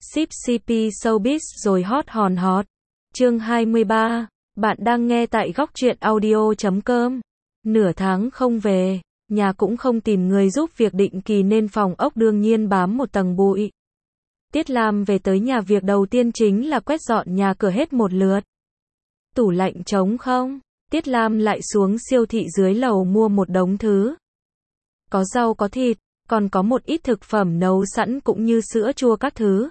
Ship CP Showbiz rồi hot hòn hot. Chương 23. Bạn đang nghe tại góc truyện audio.com. Nửa tháng không về, nhà cũng không tìm người giúp việc định kỳ nên phòng ốc đương nhiên bám một tầng bụi. Tiết Lam về tới nhà việc đầu tiên chính là quét dọn nhà cửa hết một lượt. Tủ lạnh trống không? Tiết Lam lại xuống siêu thị dưới lầu mua một đống thứ. Có rau có thịt, còn có một ít thực phẩm nấu sẵn cũng như sữa chua các thứ.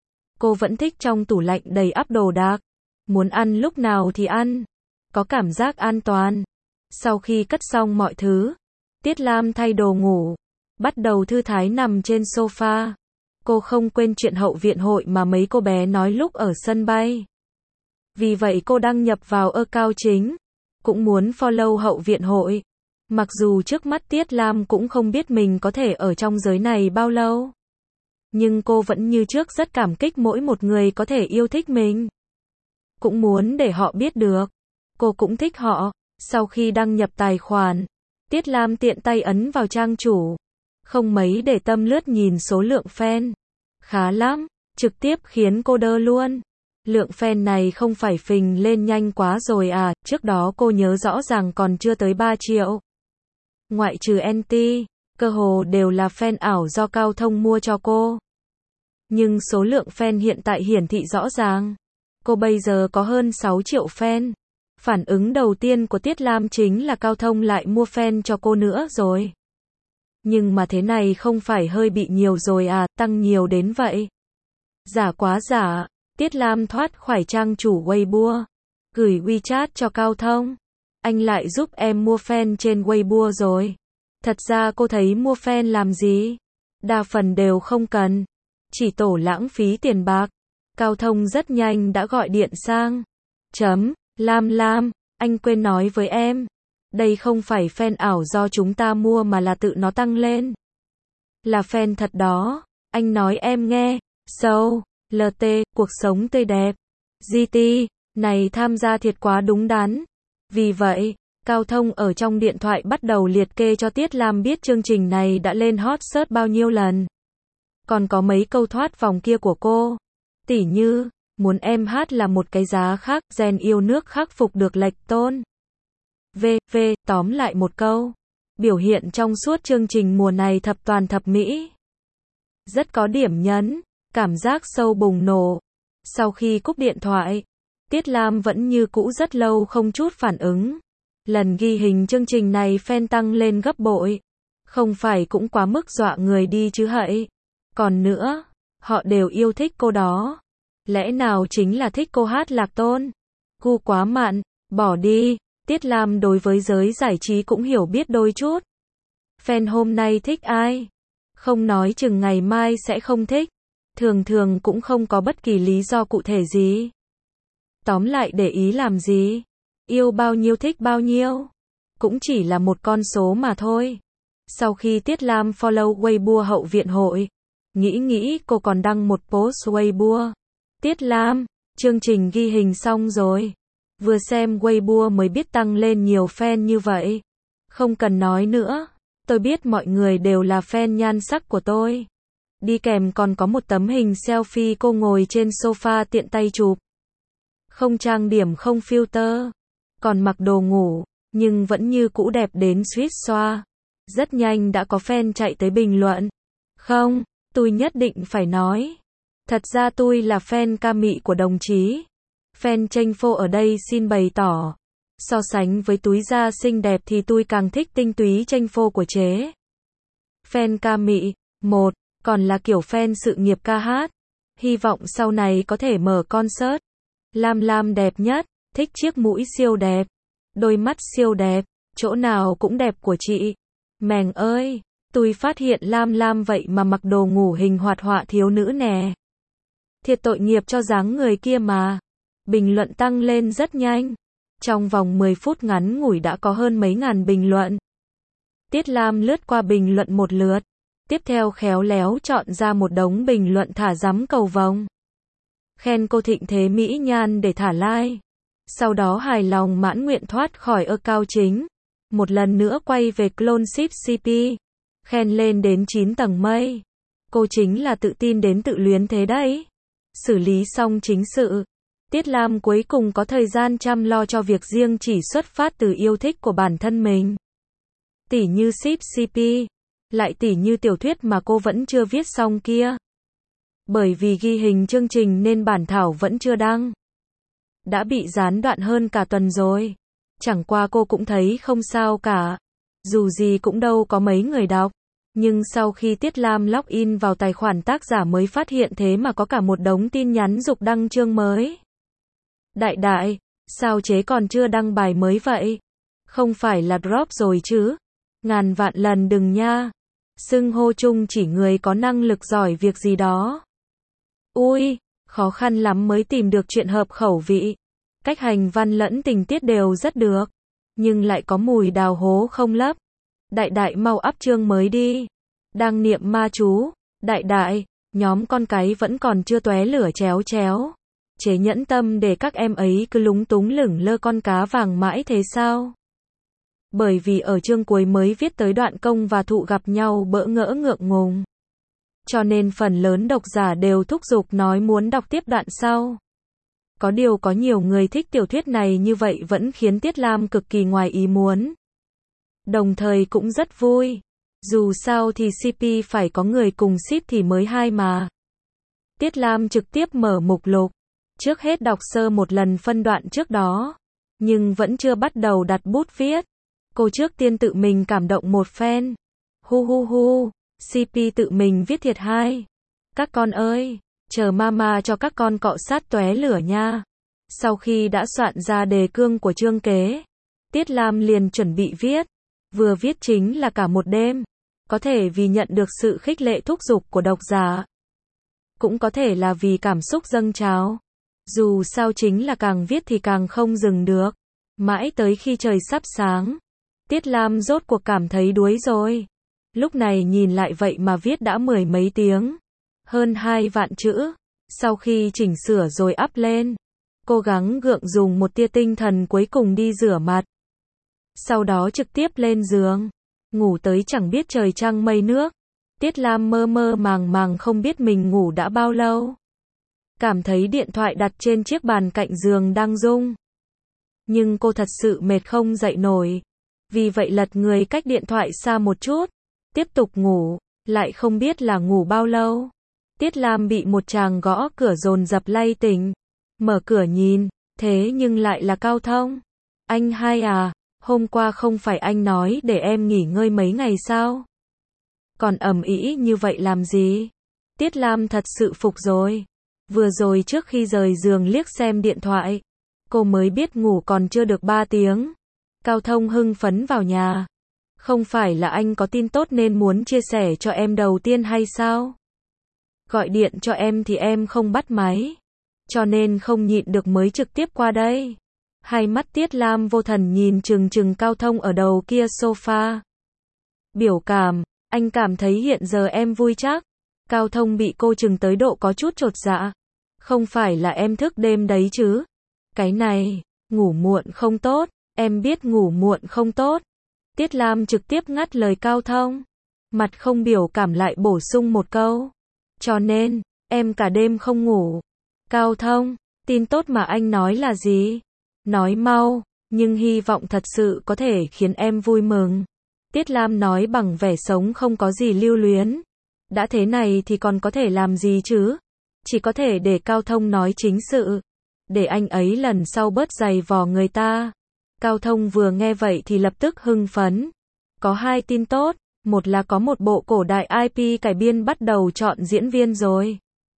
Cô vẫn thích trong tủ lạnh đầy ắp đồ đạc. Muốn ăn lúc nào thì ăn. Có cảm giác an toàn. Sau khi cất xong mọi thứ, Tiết Lam thay đồ ngủ, bắt đầu thư thái nằm trên sofa. Cô không quên chuyện hậu viện hội mà mấy cô bé nói lúc ở sân bay. Vì vậy cô đăng nhập vào account chính, cũng muốn follow hậu viện hội. Mặc dù trước mắt Tiết Lam cũng không biết mình có thể ở trong giới này bao lâu. Nhưng cô vẫn như trước rất cảm kích mỗi một người có thể yêu thích mình. Cũng muốn để họ biết được. Cô cũng thích họ. Sau khi đăng nhập tài khoản, Tiết Lam tiện tay ấn vào trang chủ. Không mấy để tâm lướt nhìn số lượng fan. Khá lắm, trực tiếp khiến cô đơ luôn. Lượng fan này không phải phình lên nhanh quá rồi à, trước đó cô nhớ rõ ràng còn chưa tới 3 triệu. Ngoại trừ NT, cơ hồ đều là fan ảo do Cao Thông mua cho cô. Nhưng số lượng fan hiện tại hiển thị rõ ràng. Cô bây giờ có hơn 6 triệu fan. Phản ứng đầu tiên của Tiết Lam chính là Cao Thông lại mua fan cho cô nữa rồi. Nhưng mà thế này không phải hơi bị nhiều rồi à, tăng nhiều đến vậy. Giả quá giả, Tiết Lam thoát khỏi trang chủ Weibo. Gửi WeChat cho Cao Thông. Anh lại giúp em mua fan trên Weibo rồi. Thật ra cô thấy mua fan làm gì? Đa phần đều không cần. Chỉ tổ lãng phí tiền bạc. Cao Thông rất nhanh đã gọi điện sang. Lam, anh quên nói với em. Đây không phải fan ảo do chúng ta mua mà là tự nó tăng lên. Là fan thật đó. Anh nói em nghe. So, LT, cuộc sống tươi đẹp. GT, này tham gia thiệt quá đúng đắn. Vì vậy, Cao Thông ở trong điện thoại bắt đầu liệt kê cho Tiết Lam biết chương trình này đã lên hot search bao nhiêu lần. Còn có mấy câu thoát vòng kia của cô. Tỉ như, muốn em hát là một cái giá khác, gen yêu nước khắc phục được lệch tôn. Tóm lại một câu. Biểu hiện trong suốt chương trình mùa này thập toàn thập mỹ. Rất có điểm nhấn, cảm giác sâu bùng nổ. Sau khi cúp điện thoại, Tiết Lam vẫn như cũ rất lâu không chút phản ứng. Lần ghi hình chương trình này fan tăng lên gấp bội. Không phải cũng quá mức dọa người đi chứ hậy. Còn nữa, họ đều yêu thích cô đó. Lẽ nào chính là thích cô hát Lạc Tôn? Gu quá mặn, bỏ đi. Tiết Lam đối với giới giải trí cũng hiểu biết đôi chút. Fan hôm nay thích ai? Không nói chừng ngày mai sẽ không thích. Thường cũng không có bất kỳ lý do cụ thể gì. Tóm lại để ý làm gì? Yêu bao nhiêu thích bao nhiêu? Cũng chỉ là một con số mà thôi. Sau khi Tiết Lam follow Weibo hậu viện hội, nghĩ cô còn đăng một post Weibo. Tiết Lam, chương trình ghi hình xong rồi. Vừa xem Weibo mới biết tăng lên nhiều fan như vậy. Không cần nói nữa, tôi biết mọi người đều là fan nhan sắc của tôi. Đi kèm còn có một tấm hình selfie cô ngồi trên sofa tiện tay chụp. Không trang điểm không filter, còn mặc đồ ngủ, nhưng vẫn như cũ đẹp đến suýt xoa. Rất nhanh đã có fan chạy tới bình luận. Không, tôi nhất định phải nói. Thật ra tôi là fan ca mị của đồng chí. Fan tranh phô ở đây xin bày tỏ. So sánh với túi da xinh đẹp thì tôi càng thích tinh túy tranh phô của chế. Fan ca mị, một, còn là kiểu fan sự nghiệp ca hát. Hy vọng sau này có thể mở concert. Lam đẹp nhất, thích chiếc mũi siêu đẹp. Đôi mắt siêu đẹp, chỗ nào cũng đẹp của chị. Mèng ơi, tôi phát hiện Lam vậy mà mặc đồ ngủ hình hoạt họa thiếu nữ nè. Thiệt tội nghiệp cho dáng người kia mà. Bình luận tăng lên rất nhanh. Trong vòng 10 phút ngắn ngủi đã có hơn mấy ngàn bình luận. Tiết Lam lướt qua bình luận một lượt. Tiếp theo khéo léo chọn ra một đống bình luận thả rắm cầu vồng. Khen cô thịnh thế mỹ nhan để thả like. Sau đó hài lòng mãn nguyện thoát khỏi account chính. Một lần nữa quay về clone Ship CP. Khen lên đến 9 tầng mây. Cô chính là tự tin đến tự luyến thế đấy. xử lý xong chính sự. Tiết Lam cuối cùng có thời gian chăm lo cho việc riêng chỉ xuất phát từ yêu thích của bản thân mình. Tỉ như ship CP, lại tỉ như tiểu thuyết mà cô vẫn chưa viết xong kia. Bởi vì ghi hình chương trình nên bản thảo vẫn chưa đăng. Đã bị gián đoạn hơn cả tuần rồi. Chẳng qua cô cũng thấy không sao cả. Dù gì cũng đâu có mấy người đọc. Nhưng sau khi Tiết Lam login vào tài khoản tác giả mới phát hiện thế mà có cả một đống tin nhắn giục đăng chương mới. Đại đại, sao chế còn chưa đăng bài mới vậy? Không phải là drop rồi chứ? Ngàn vạn lần đừng nha. Xưng hô chung chỉ người có năng lực giỏi việc gì đó. Ui, khó khăn lắm mới tìm được chuyện hợp khẩu vị. Cách hành văn lẫn tình tiết đều rất được. Nhưng lại có mùi đào hố không lấp. Đại đại mau up chương mới đi. Đang niệm ma chú. Đại đại, nhóm con cái vẫn còn chưa tóe lửa chéo chéo. Chế nhẫn tâm để các em ấy cứ lúng túng lửng lơ con cá vàng mãi thế sao? Bởi vì ở chương cuối mới viết tới đoạn Công và Thụ gặp nhau bỡ ngỡ ngượng ngùng. Cho nên phần lớn độc giả đều thúc giục nói muốn đọc tiếp đoạn sau. Có điều có nhiều người thích tiểu thuyết này như vậy vẫn khiến Tiết Lam cực kỳ ngoài ý muốn. Đồng thời cũng rất vui. Dù sao thì CP phải có người cùng ship thì mới hay mà. Tiết Lam trực tiếp mở mục lục. Trước hết đọc sơ một lần phân đoạn trước đó. Nhưng vẫn chưa bắt đầu đặt bút viết. Cô trước tiên tự mình cảm động một phen. Hu hu hu, CP tự mình viết thiệt hay. Các con ơi, chờ mama cho các con cọ sát tóe lửa nha. Sau khi đã soạn ra đề cương của chương kế, Tiết Lam liền chuẩn bị viết. Vừa viết chính là cả một đêm. Có thể vì nhận được sự khích lệ thúc giục của độc giả. Cũng có thể là vì cảm xúc dâng trào. Dù sao chính là càng viết thì càng không dừng được. Mãi tới khi trời sắp sáng, Tiết Lam rốt cuộc cảm thấy đuối rồi. Lúc này nhìn lại vậy mà viết đã 10 mấy tiếng. Hơn 2 vạn chữ. Sau khi chỉnh sửa rồi up lên, cố gắng gượng dùng một tia tinh thần cuối cùng đi rửa mặt. Sau đó trực tiếp lên giường. Ngủ tới chẳng biết trời trăng mây nước. Tiết Lam mơ mơ màng màng không biết mình ngủ đã bao lâu. Cảm thấy điện thoại đặt trên chiếc bàn cạnh giường đang rung. Nhưng cô thật sự mệt không dậy nổi. Vì vậy lật người cách điện thoại xa một chút. Tiếp tục ngủ. Lại không biết là ngủ bao lâu. Tiết Lam bị một chàng gõ cửa dồn dập lay tỉnh. Mở cửa nhìn. Thế nhưng lại là Cao Thông. Anh hai à, hôm qua không phải anh nói để em nghỉ ngơi mấy ngày sao? Còn ầm ĩ như vậy làm gì? Tiết Lam thật sự phục rồi. Vừa rồi trước khi rời giường liếc xem điện thoại. Cô mới biết ngủ còn chưa được 3 tiếng. Cao Thông hưng phấn vào nhà. Không phải là anh có tin tốt nên muốn chia sẻ cho em đầu tiên hay sao? Gọi điện cho em thì em không bắt máy. Cho nên không nhịn được mới trực tiếp qua đây. Hai mắt Tiết Lam vô thần nhìn chừng chừng Cao Thông ở đầu kia sofa. Biểu cảm, anh cảm thấy hiện giờ em vui chắc. Cao Thông bị cô chừng tới độ có chút chột dạ. Không phải là em thức đêm đấy chứ? Cái này, ngủ muộn không tốt, em biết ngủ muộn không tốt. Tiết Lam trực tiếp ngắt lời Cao Thông. Mặt không biểu cảm lại bổ sung một câu. Cho nên, em cả đêm không ngủ. Cao Thông, tin tốt mà anh nói là gì? Nói mau, nhưng hy vọng thật sự có thể khiến em vui mừng. Tiết Lam nói bằng vẻ sống không có gì lưu luyến. Đã thế này thì còn có thể làm gì chứ? Chỉ có thể để Cao Thông nói chính sự. Để anh ấy lần sau bớt giày vò người ta. Cao Thông vừa nghe vậy thì lập tức hưng phấn. Có 2 tin tốt. Một là có một bộ cổ đại IP cải biên bắt đầu chọn diễn viên rồi.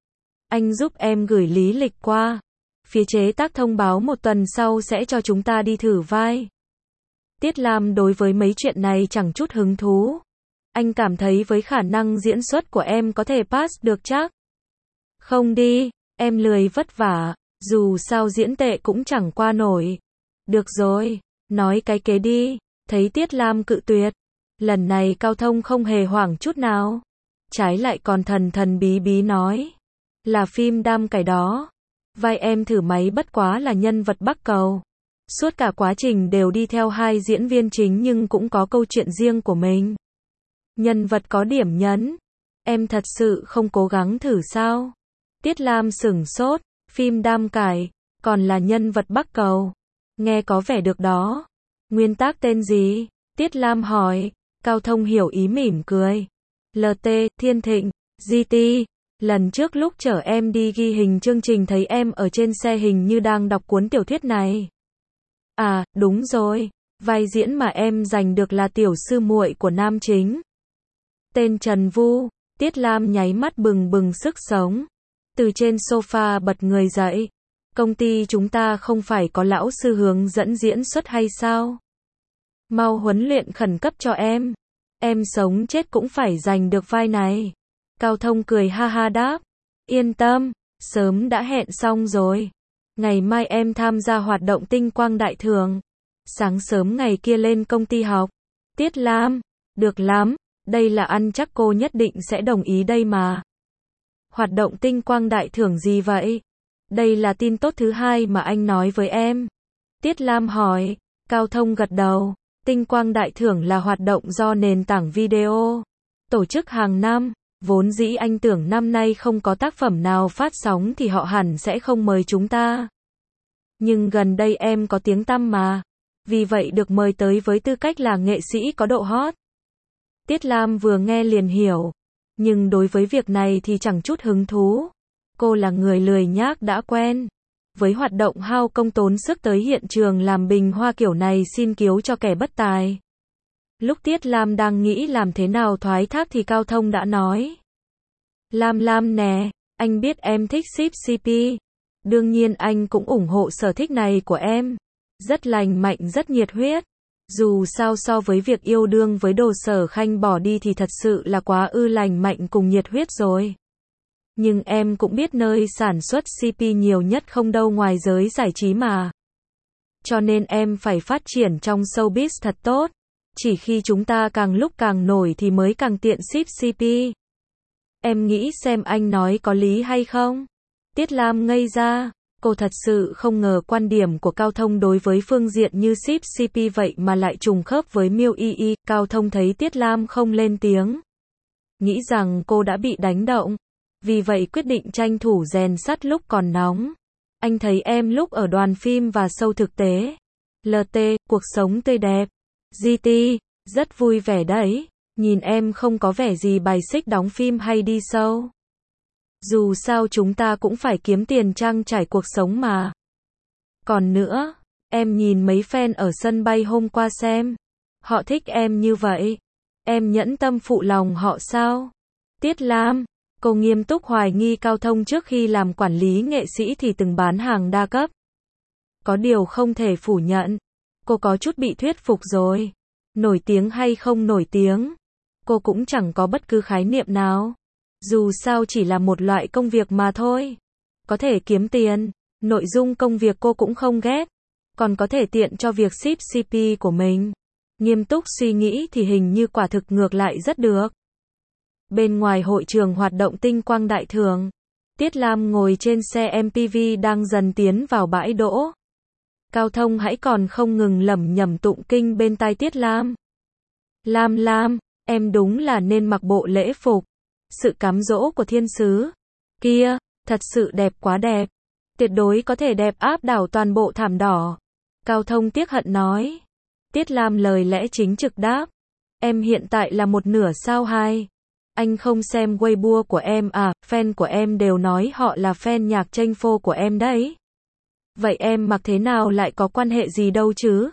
Anh giúp em gửi lý lịch qua. Phía chế tác thông báo 1 tuần sau sẽ cho chúng ta đi thử vai. Tiết Lam đối với mấy chuyện này chẳng chút hứng thú. Anh cảm thấy với khả năng diễn xuất của em có thể pass được chắc. Không đi, em lười vất vả, dù sao diễn tệ cũng chẳng qua nổi. Được rồi, nói cái kế đi. Thấy Tiết Lam cự tuyệt. Lần này Cao Thông không hề hoảng chút nào. Trái lại còn thần thần bí bí nói. Là phim đam cải đó. Vai em thử máy bất quá là nhân vật Bắc Cầu. Suốt cả quá trình đều đi theo 2 diễn viên chính nhưng cũng có câu chuyện riêng của mình. Nhân vật có điểm nhấn. Em thật sự không cố gắng thử sao? Tiết Lam sửng sốt, phim Đam Cải, còn là nhân vật Bắc Cầu. Nghe có vẻ được đó. Nguyên tác tên gì? Tiết Lam hỏi. Cao Thông hiểu ý mỉm cười. LT, Thiên Thịnh, GT. Lần trước lúc chở em đi ghi hình chương trình thấy em ở trên xe hình như đang đọc cuốn tiểu thuyết này. À, đúng rồi. Vai diễn mà em giành được là tiểu sư muội của nam chính. Tên Trần Vu. Tiết Lam nháy mắt bừng bừng sức sống. Từ trên sofa bật người dậy. Công ty chúng ta không phải có lão sư hướng dẫn diễn xuất hay sao? Mau huấn luyện khẩn cấp cho em. Em sống chết cũng phải giành được vai này. Cao Thông cười ha ha đáp. Yên tâm, sớm đã hẹn xong rồi. Ngày mai em tham gia hoạt động tinh quang đại thưởng. Sáng sớm ngày kia lên công ty học. Tiết Lam, được lắm, đây là ăn chắc cô nhất định sẽ đồng ý đây mà. Hoạt động tinh quang đại thưởng gì vậy? Đây là tin tốt thứ hai mà anh nói với em. Tiết Lam hỏi. Cao Thông gật đầu. Tinh quang đại thưởng là hoạt động do nền tảng video tổ chức hàng năm. Vốn dĩ anh tưởng năm nay không có tác phẩm nào phát sóng thì họ hẳn sẽ không mời chúng ta. Nhưng gần đây em có tiếng tăm mà. Vì vậy được mời tới với tư cách là nghệ sĩ có độ hot. Tiết Lam vừa nghe liền hiểu. Nhưng đối với việc này thì chẳng chút hứng thú. Cô là người lười nhác đã quen. Với hoạt động hao công tốn sức tới hiện trường làm bình hoa kiểu này xin cứu cho kẻ bất tài. Lúc Tiết Lam đang nghĩ làm thế nào thoái thác thì Cao Thông đã nói. Lam nè, anh biết em thích ship CP. Đương nhiên anh cũng ủng hộ sở thích này của em. Rất lành mạnh rất nhiệt huyết. Dù sao so với việc yêu đương với Đồ Sở Khanh bỏ đi thì thật sự là quá lành mạnh cùng nhiệt huyết rồi. Nhưng em cũng biết nơi sản xuất CP nhiều nhất không đâu ngoài giới giải trí mà. Cho nên em phải phát triển trong showbiz thật tốt. Chỉ khi chúng ta càng lúc càng nổi thì mới càng tiện ship CP. Em nghĩ xem anh nói có lý hay không? Tiết Lam ngây ra. Cô thật sự không ngờ quan điểm của Cao Thông đối với phương diện như ship CP vậy mà lại trùng khớp với Miêu Y. Cao Thông thấy Tiết Lam không lên tiếng. Nghĩ rằng cô đã bị đánh động. Vì vậy quyết định tranh thủ rèn sắt lúc còn nóng. Anh thấy em lúc ở đoàn phim và show thực tế. LT, cuộc sống tươi đẹp. GT, rất vui vẻ đấy. Nhìn em không có vẻ gì bài xích đóng phim hay đi show. Dù sao chúng ta cũng phải kiếm tiền trang trải cuộc sống mà. Còn nữa, em nhìn mấy fan ở sân bay hôm qua xem. Họ thích em như vậy. Em nhẫn tâm phụ lòng họ sao? Tiết Lam, cô nghiêm túc hoài nghi Cao Thông trước khi làm quản lý nghệ sĩ thì từng bán hàng đa cấp. Có điều không thể phủ nhận. Cô có chút bị thuyết phục rồi. Nổi tiếng hay không nổi tiếng. Cô cũng chẳng có bất cứ khái niệm nào. Dù sao chỉ là một loại công việc mà thôi. Có thể kiếm tiền. Nội dung công việc cô cũng không ghét. Còn có thể tiện cho việc ship CP của mình. Nghiêm túc suy nghĩ thì hình như quả thực ngược lại rất được. Bên ngoài hội trường hoạt động tinh quang đại thưởng. Tiết Lam ngồi trên xe MPV đang dần tiến vào bãi đỗ. Cao Thông hãy còn không ngừng lẩm nhẩm tụng kinh bên tai Tiết Lam. Lam, em đúng là nên mặc bộ lễ phục. Sự cám dỗ của thiên sứ. Kia, thật sự đẹp quá đẹp. Tuyệt đối có thể đẹp áp đảo toàn bộ thảm đỏ. Cao Thông tiếc hận nói. Tiết Lam lời lẽ chính trực đáp. Em hiện tại là một nửa sao hai. Anh không xem Weibo của em à, fan của em đều nói họ là fan nhạc tranh phô của em đấy. Vậy em mặc thế nào lại có quan hệ gì đâu chứ?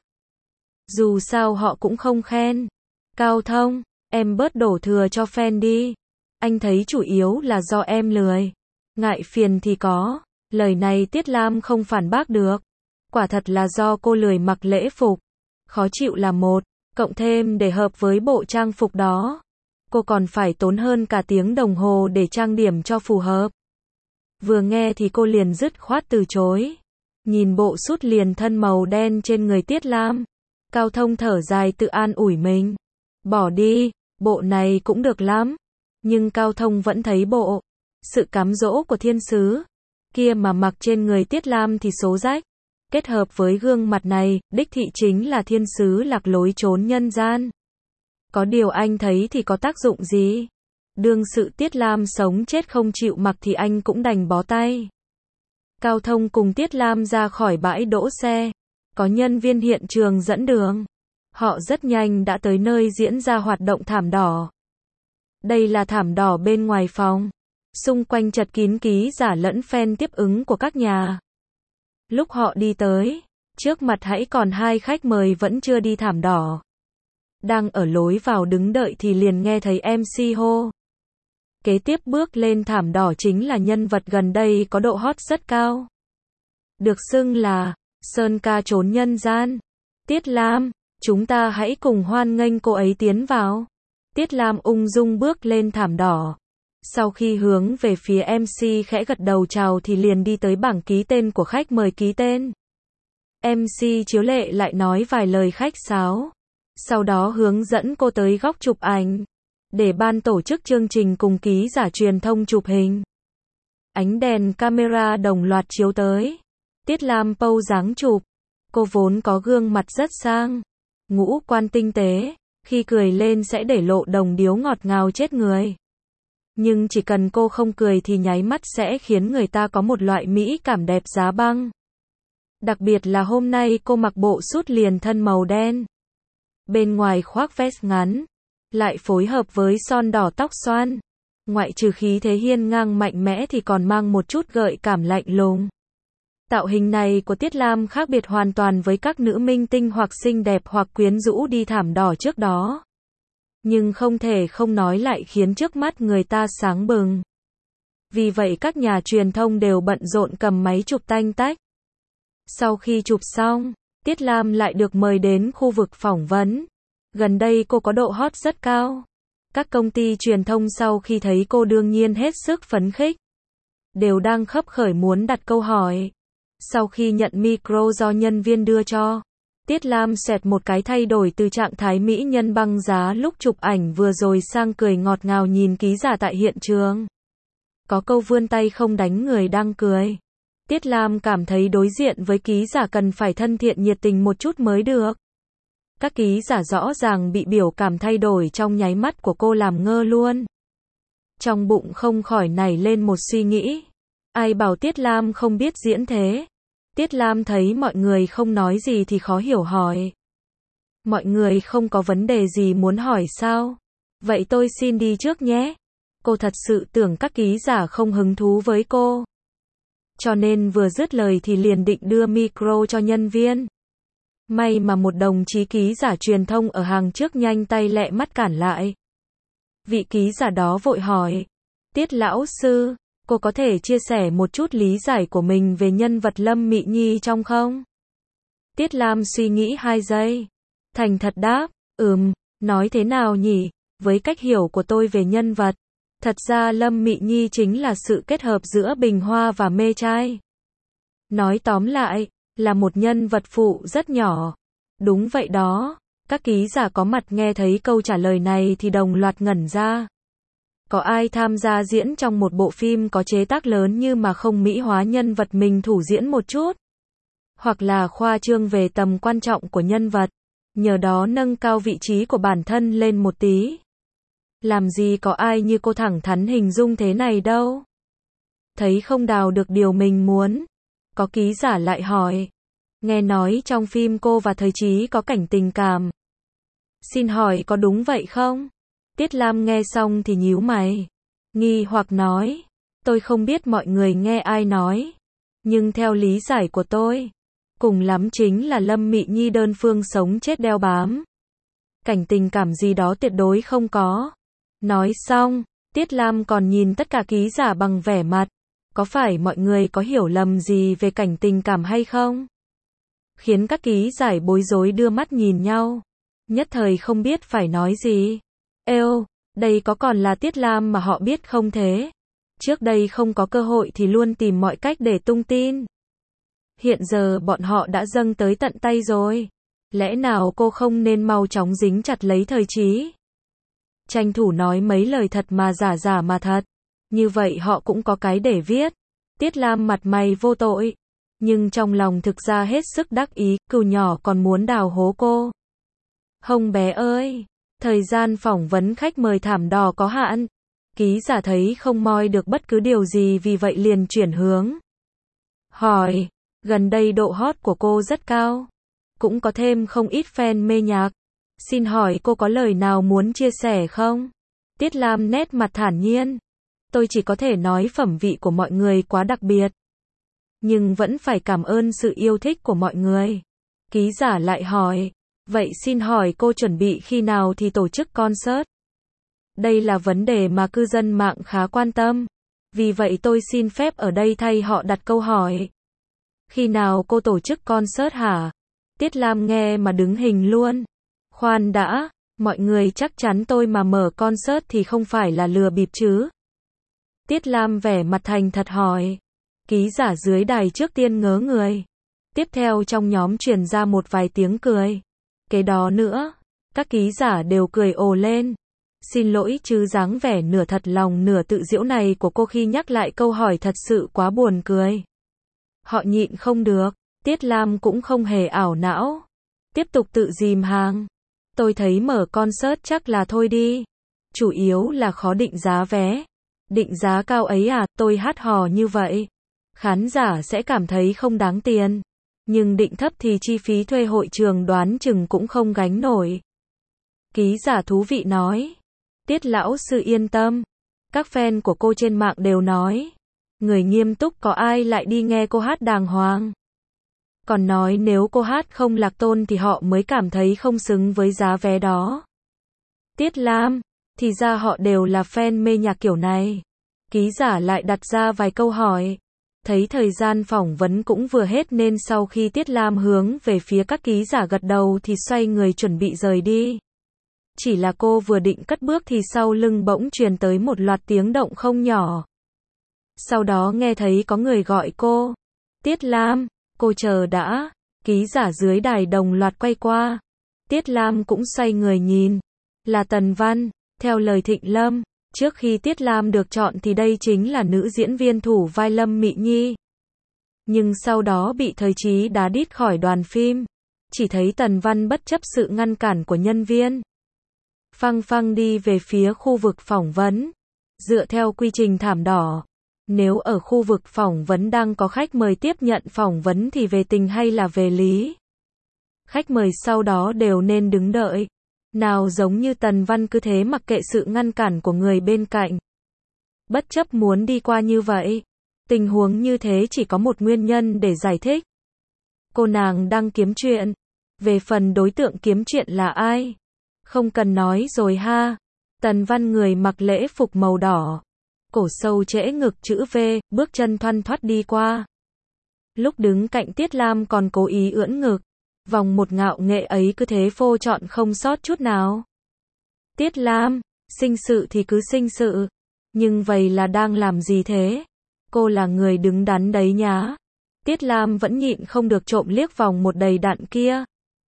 Dù sao họ cũng không khen. Cao Thông, em bớt đổ thừa cho fan đi. Anh thấy chủ yếu là do em lười. Ngại phiền thì có. Lời này Tiết Lam không phản bác được. Quả thật là do cô lười mặc lễ phục. Khó chịu là một, cộng thêm để hợp với bộ trang phục đó. Cô còn phải tốn hơn cả tiếng đồng hồ để trang điểm cho phù hợp. Vừa nghe thì cô liền dứt khoát từ chối. Nhìn bộ sút liền thân màu đen trên người Tiết Lam. Cao Thông thở dài tự an ủi mình. Bỏ đi, bộ này cũng được lắm. Nhưng Cao Thông vẫn thấy bộ sự cám dỗ của thiên sứ kia mà mặc trên người Tiết Lam thì số rách. Kết hợp với gương mặt này, đích thị chính là thiên sứ lạc lối trốn nhân gian. Có điều anh thấy thì có tác dụng gì? Đương sự Tiết Lam sống chết không chịu mặc thì anh cũng đành bó tay. Cao Thông cùng Tiết Lam ra khỏi bãi đỗ xe. Có nhân viên hiện trường dẫn đường. Họ rất nhanh đã tới nơi diễn ra hoạt động thảm đỏ. Đây là thảm đỏ bên ngoài phòng. Xung quanh chật kín ký giả lẫn fan tiếp ứng của các nhà. Lúc họ đi tới, trước mặt hãy còn hai khách mời vẫn chưa đi thảm đỏ. Đang ở lối vào đứng đợi thì liền nghe thấy MC hô. Kế tiếp bước lên thảm đỏ chính là nhân vật gần đây có độ hot rất cao. Được xưng là Sơn ca trốn nhân gian. Tiết Lam, chúng ta hãy cùng hoan nghênh cô ấy tiến vào. Tiết Lam ung dung bước lên thảm đỏ. Sau khi hướng về phía MC khẽ gật đầu chào thì liền đi tới bảng ký tên của khách mời ký tên. MC Chiếu Lệ lại nói vài lời khách sáo. Sau đó hướng dẫn cô tới góc chụp ảnh. Để ban tổ chức chương trình cùng ký giả truyền thông chụp hình. Ánh đèn camera đồng loạt chiếu tới. Tiết Lam pose dáng chụp. Cô vốn có gương mặt rất sang. Ngũ quan tinh tế. Khi cười lên sẽ để lộ đồng điếu ngọt ngào chết người. Nhưng chỉ cần cô không cười thì nháy mắt sẽ khiến người ta có một loại mỹ cảm đẹp giá băng. Đặc biệt là hôm nay cô mặc bộ sút liền thân màu đen. Bên ngoài khoác vest ngắn. Lại phối hợp với son đỏ tóc xoăn. Ngoại trừ khí thế hiên ngang mạnh mẽ thì còn mang một chút gợi cảm lạnh lùng. Tạo hình này của Tiết Lam khác biệt hoàn toàn với các nữ minh tinh hoặc xinh đẹp hoặc quyến rũ đi thảm đỏ trước đó. Nhưng không thể không nói lại khiến trước mắt người ta sáng bừng. Vì vậy các nhà truyền thông đều bận rộn cầm máy chụp tanh tách. Sau khi chụp xong, Tiết Lam lại được mời đến khu vực phỏng vấn. Gần đây cô có độ hot rất cao. Các công ty truyền thông sau khi thấy cô đương nhiên hết sức phấn khích. Đều đang khấp khởi muốn đặt câu hỏi. Sau khi nhận micro do nhân viên đưa cho, Tiết Lam xẹt một cái thay đổi từ trạng thái mỹ nhân băng giá lúc chụp ảnh vừa rồi sang cười ngọt ngào nhìn ký giả tại hiện trường. Có câu vươn tay không đánh người đang cười. Tiết Lam cảm thấy đối diện với ký giả cần phải thân thiện nhiệt tình một chút mới được. Các ký giả rõ ràng bị biểu cảm thay đổi trong nháy mắt của cô làm ngơ luôn. Trong bụng không khỏi nảy lên một suy nghĩ. Ai bảo Tiết Lam không biết diễn thế? Tiết Lam thấy mọi người không nói gì thì khó hiểu hỏi. Mọi người không có vấn đề gì muốn hỏi sao? Vậy tôi xin đi trước nhé. Cô thật sự tưởng các ký giả không hứng thú với cô. Cho nên vừa dứt lời thì liền định đưa micro cho nhân viên. May mà một đồng chí ký giả truyền thông ở hàng trước nhanh tay lẹ mắt cản lại. Vị ký giả đó vội hỏi. Tiết lão sư, cô có thể chia sẻ một chút lý giải của mình về nhân vật Lâm Mị Nhi trong không? Tiết Lam suy nghĩ 2 giây. Thành thật đáp, nói thế nào nhỉ? Với cách hiểu của tôi về nhân vật, thật ra Lâm Mị Nhi chính là sự kết hợp giữa bình hoa và mê trai. Nói tóm lại, là một nhân vật phụ rất nhỏ. Đúng vậy đó. Các ký giả có mặt nghe thấy câu trả lời này thì đồng loạt ngẩn ra. Có ai tham gia diễn trong một bộ phim có chế tác lớn như mà không mỹ hóa nhân vật mình thủ diễn một chút? Hoặc là khoa trương về tầm quan trọng của nhân vật, nhờ đó nâng cao vị trí của bản thân lên một tí. Làm gì có ai như cô thẳng thắn hình dung thế này đâu. Thấy không đào được điều mình muốn. Có ký giả lại hỏi. Nghe nói trong phim cô và Thời Chí có cảnh tình cảm. Xin hỏi có đúng vậy không? Tiết Lam nghe xong thì nhíu mày. Nghi hoặc nói. Tôi không biết mọi người nghe ai nói. Nhưng theo lý giải của tôi, cùng lắm chính là Lâm Mị Nhi đơn phương sống chết đeo bám. Cảnh tình cảm gì đó tuyệt đối không có. Nói xong, Tiết Lam còn nhìn tất cả ký giả bằng vẻ mặt. Có phải mọi người có hiểu lầm gì về cảnh tình cảm hay không? Khiến các ký giả bối rối đưa mắt nhìn nhau. Nhất thời không biết phải nói gì. Êu, đây có còn là Tiết Lam mà họ biết không thế? Trước đây không có cơ hội thì luôn tìm mọi cách để tung tin. Hiện giờ bọn họ đã dâng tới tận tay rồi. Lẽ nào cô không nên mau chóng dính chặt lấy Thời Chí? Tranh thủ nói mấy lời thật mà giả mà thật. Như vậy họ cũng có cái để viết. Tiết Lam mặt mày vô tội. Nhưng trong lòng thực ra hết sức đắc ý, cừu nhỏ còn muốn đào hố cô. Hồng bé ơi! Thời gian phỏng vấn khách mời thảm đỏ có hạn. Ký giả thấy không moi được bất cứ điều gì vì vậy liền chuyển hướng. Hỏi, gần đây độ hot của cô rất cao. Cũng có thêm không ít fan mê nhạc. Xin hỏi cô có lời nào muốn chia sẻ không? Tiết Lam nét mặt thản nhiên. Tôi chỉ có thể nói phẩm vị của mọi người quá đặc biệt. Nhưng vẫn phải cảm ơn sự yêu thích của mọi người. Ký giả lại hỏi, vậy xin hỏi cô chuẩn bị khi nào thì tổ chức concert? Đây là vấn đề mà cư dân mạng khá quan tâm. Vì vậy tôi xin phép ở đây thay họ đặt câu hỏi. Khi nào cô tổ chức concert hả? Tiết Lam nghe mà đứng hình luôn. Khoan đã, mọi người chắc chắn tôi mà mở concert thì không phải là lừa bịp chứ? Tiết Lam vẻ mặt thành thật hỏi. Ký giả dưới đài trước tiên ngớ người. Tiếp theo trong nhóm truyền ra một vài tiếng cười. Kế đó nữa, các ký giả đều cười ồ lên. Xin lỗi chứ dáng vẻ nửa thật lòng nửa tự giễu này của cô khi nhắc lại câu hỏi thật sự quá buồn cười. Họ nhịn không được, Tiết Lam cũng không hề ảo não. Tiếp tục tự dìm hàng. Tôi thấy mở concert chắc là thôi đi. Chủ yếu là khó định giá vé. Định giá cao ấy à, tôi hát hò như vậy. Khán giả sẽ cảm thấy không đáng tiền. Nhưng định thấp thì chi phí thuê hội trường đoán chừng cũng không gánh nổi. Ký giả thú vị nói. Tiết lão sư yên tâm. Các fan của cô trên mạng đều nói. Người nghiêm túc có ai lại đi nghe cô hát đàng hoàng. Còn nói nếu cô hát không lạc tôn thì họ mới cảm thấy không xứng với giá vé đó. Tiết Lam, thì ra họ đều là fan mê nhạc kiểu này. Ký giả lại đặt ra vài câu hỏi. Thấy thời gian phỏng vấn cũng vừa hết nên sau khi Tiết Lam hướng về phía các ký giả gật đầu thì xoay người chuẩn bị rời đi. Chỉ là cô vừa định cất bước thì sau lưng bỗng truyền tới một loạt tiếng động không nhỏ. Sau đó nghe thấy có người gọi cô. Tiết Lam, cô chờ đã. Ký giả dưới đài đồng loạt quay qua. Tiết Lam cũng xoay người nhìn. Là Tần Văn, theo lời Thịnh Lâm. Trước khi Tiết Lam được chọn thì đây chính là nữ diễn viên thủ vai Lâm Mị Nhi. Nhưng sau đó bị Thời Chí đá đít khỏi đoàn phim. Chỉ thấy Tần Văn bất chấp sự ngăn cản của nhân viên. Phăng phăng đi về phía khu vực phỏng vấn. Dựa theo quy trình thảm đỏ. Nếu ở khu vực phỏng vấn đang có khách mời tiếp nhận phỏng vấn thì về tình hay là về lý. Khách mời sau đó đều nên đứng đợi. Nào giống như Tần Văn cứ thế mặc kệ sự ngăn cản của người bên cạnh. Bất chấp muốn đi qua như vậy. Tình huống như thế chỉ có một nguyên nhân để giải thích. Cô nàng đang kiếm chuyện. Về phần đối tượng kiếm chuyện là ai? Không cần nói rồi ha. Tần Văn người mặc lễ phục màu đỏ. Cổ sâu trễ ngực chữ V, bước chân thoăn thoắt đi qua. Lúc đứng cạnh Tiết Lam còn cố ý ưỡn ngực. Vòng một ngạo nghệ ấy cứ thế phô trọn không sót chút nào. Tiết Lam, sinh sự thì cứ sinh sự. Nhưng vậy là đang làm gì thế? Cô là người đứng đắn đấy nhá. Tiết Lam vẫn nhịn không được trộm liếc vòng một đầy đặn kia.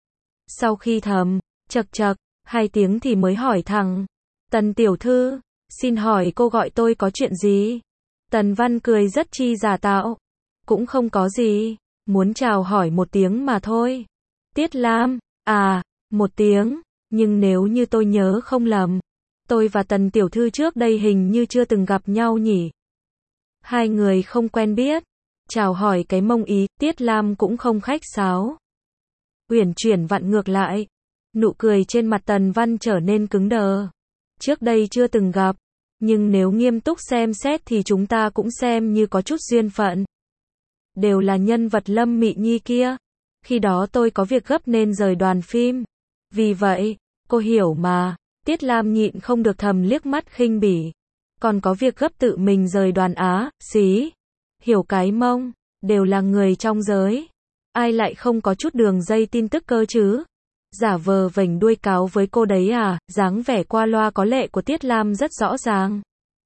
Sau khi thầm, chậc chậc, 2 tiếng thì mới hỏi thẳng. Tần tiểu thư, xin hỏi cô gọi tôi có chuyện gì? Tần Văn cười rất chi giả tạo. Cũng không có gì, muốn chào hỏi một tiếng mà thôi. Tiết Lam, à, 1 tiếng, nhưng nếu như tôi nhớ không lầm, tôi và Tần tiểu thư trước đây hình như chưa từng gặp nhau nhỉ? 2 người không quen biết, chào hỏi cái mông ý, Tiết Lam cũng không khách sáo. Uyển chuyển vặn ngược lại, nụ cười trên mặt Tần Văn trở nên cứng đờ. Trước đây chưa từng gặp, nhưng nếu nghiêm túc xem xét thì chúng ta cũng xem như có chút duyên phận. Đều là nhân vật Lâm Mị Nhi kia. Khi đó tôi có việc gấp nên rời đoàn phim. Vì vậy, cô hiểu mà. Tiết Lam nhịn không được thầm liếc mắt khinh bỉ. Còn có việc gấp tự mình rời đoàn á, xí. Hiểu cái mông, đều là người trong giới. Ai lại không có chút đường dây tin tức cơ chứ? Giả vờ vểnh đuôi cáo với cô đấy à, dáng vẻ qua loa có lệ của Tiết Lam rất rõ ràng.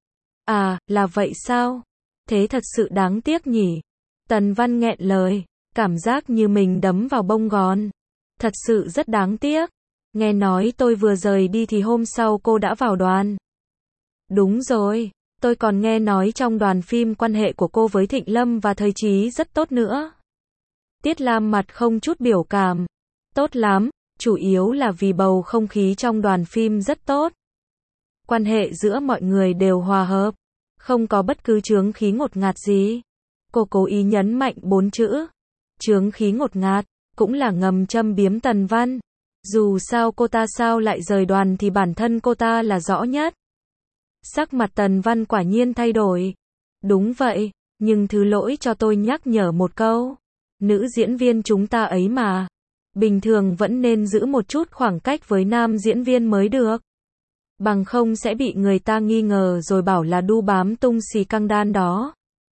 À, là vậy sao? Thế thật sự đáng tiếc nhỉ? Tần Văn nghẹn lời, cảm giác như mình đấm vào bông gòn. Thật sự rất đáng tiếc. Nghe nói tôi vừa rời đi thì hôm sau cô đã vào đoàn. Đúng rồi, tôi còn nghe nói trong đoàn phim quan hệ của cô với Thịnh Lâm và Thời Chí rất tốt nữa. Tiết Lam mặt không chút biểu cảm. Tốt lắm, chủ yếu là vì bầu không khí trong đoàn phim rất tốt. Quan hệ giữa mọi người đều hòa hợp, không có bất cứ chướng khí ngột ngạt gì. Cô cố ý nhấn mạnh 4 chữ. Chướng khí ngột ngạt, cũng là ngầm châm biếm Tần Văn. Dù sao cô ta sao lại rời đoàn thì bản thân cô ta là rõ nhất. Sắc mặt Tần Văn quả nhiên thay đổi. Đúng vậy, nhưng thứ lỗi cho tôi nhắc nhở một câu. Nữ diễn viên chúng ta ấy mà. Bình thường vẫn nên giữ một chút khoảng cách với nam diễn viên mới được. Bằng không sẽ bị người ta nghi ngờ rồi bảo là đu bám tung xì căng đan đó.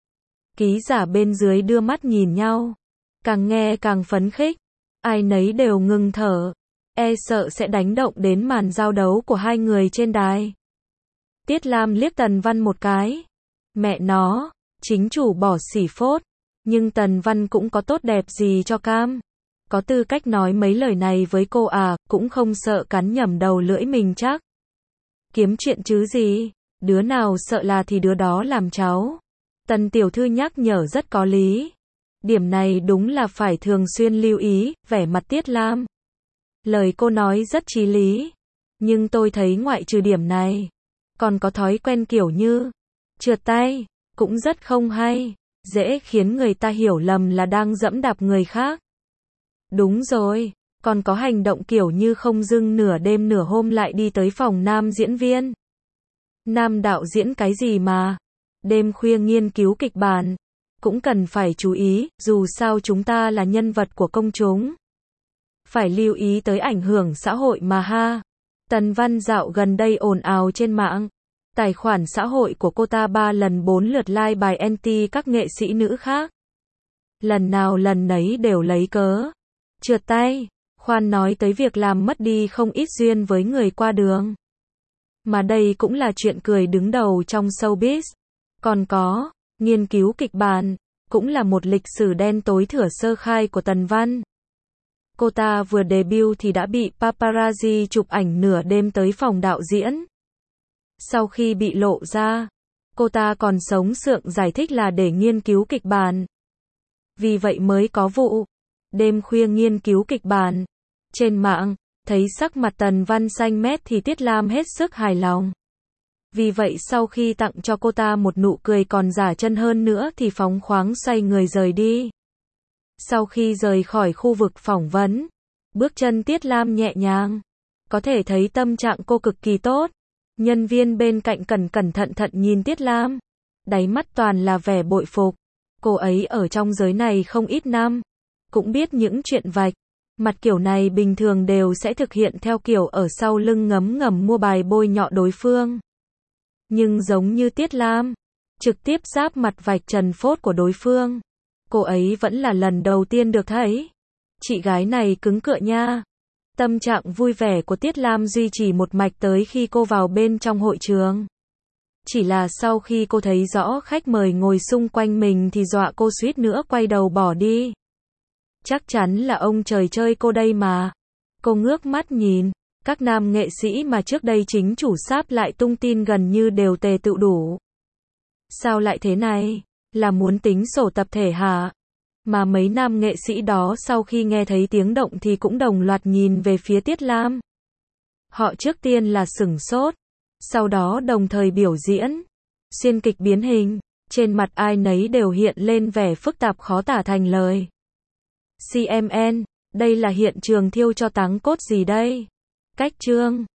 Ký giả bên dưới đưa mắt nhìn nhau. Càng nghe càng phấn khích. Ai nấy đều ngừng thở. E sợ sẽ đánh động đến màn giao đấu của hai người trên đài. Tiết Lam liếc Tần Văn một cái. Mẹ nó, chính chủ bỏ xỉ phốt. Nhưng Tần Văn cũng có tốt đẹp gì cho cam. Có tư cách nói mấy lời này với cô à, cũng không sợ cắn nhầm đầu lưỡi mình chắc. Kiếm chuyện chứ gì, đứa nào sợ là thì đứa đó làm cháu. Tần tiểu thư nhắc nhở rất có lý. Điểm này đúng là phải thường xuyên lưu ý, vẻ mặt Tiết Lam. Lời cô nói rất chí lý. Nhưng tôi thấy ngoại trừ điểm này, còn có thói quen kiểu như trượt tay, cũng rất không hay, dễ khiến người ta hiểu lầm là đang giẫm đạp người khác. Đúng rồi, còn có hành động kiểu như không dưng nửa đêm nửa hôm lại đi tới phòng nam diễn viên. Nam đạo diễn cái gì mà, đêm khuya nghiên cứu kịch bản, cũng cần phải chú ý, dù sao chúng ta là nhân vật của công chúng. Phải lưu ý tới ảnh hưởng xã hội mà ha. Tần Văn dạo gần đây ồn ào trên mạng. Tài khoản xã hội của cô ta 3 lần 4 lượt like bài anti các nghệ sĩ nữ khác. Lần nào lần nấy đều lấy cớ trượt tay, khoan nói tới việc làm mất đi không ít duyên với người qua đường. Mà đây cũng là chuyện cười đứng đầu trong showbiz. Còn có, nghiên cứu kịch bản, cũng là một lịch sử đen tối thửa sơ khai của Tần Văn. Cô ta vừa debut thì đã bị paparazzi chụp ảnh nửa đêm tới phòng đạo diễn. Sau khi bị lộ ra, cô ta còn sống sượng giải thích là để nghiên cứu kịch bản. Vì vậy mới có vụ đêm khuya nghiên cứu kịch bản. Trên mạng, thấy sắc mặt Tần Văn xanh mét thì Tiết Lam hết sức hài lòng. Vì vậy sau khi tặng cho cô ta một nụ cười còn giả chân hơn nữa thì phóng khoáng xoay người rời đi. Sau khi rời khỏi khu vực phỏng vấn, bước chân Tiết Lam nhẹ nhàng. Có thể thấy tâm trạng cô cực kỳ tốt. Nhân viên bên cạnh cẩn thận nhìn Tiết Lam. Đáy mắt toàn là vẻ bội phục. Cô ấy ở trong giới này không ít năm. Cũng biết những chuyện vạch mặt kiểu này bình thường đều sẽ thực hiện theo kiểu ở sau lưng ngấm ngầm mua bài bôi nhọ đối phương. Nhưng giống như Tiết Lam, trực tiếp giáp mặt vạch trần phốt của đối phương, cô ấy vẫn là lần đầu tiên được thấy. Chị gái này cứng cựa nha. Tâm trạng vui vẻ của Tiết Lam duy trì một mạch tới khi cô vào bên trong hội trường. Chỉ là sau khi cô thấy rõ khách mời ngồi xung quanh mình thì dọa cô suýt nữa quay đầu bỏ đi. Chắc chắn là ông trời chơi cô đây mà. Cô ngước mắt nhìn, các nam nghệ sĩ mà trước đây chính chủ sáp lại tung tin gần như đều tề tựu đủ. Sao lại thế này? Là muốn tính sổ tập thể hả? Mà mấy nam nghệ sĩ đó sau khi nghe thấy tiếng động thì cũng đồng loạt nhìn về phía Tiết Lam. Họ trước tiên là sửng sốt, sau đó đồng thời biểu diễn. Xuyên kịch biến hình, trên mặt ai nấy đều hiện lên vẻ phức tạp khó tả thành lời. CMN, đây là hiện trường thiêu cho táng cốt gì đây? Cách chương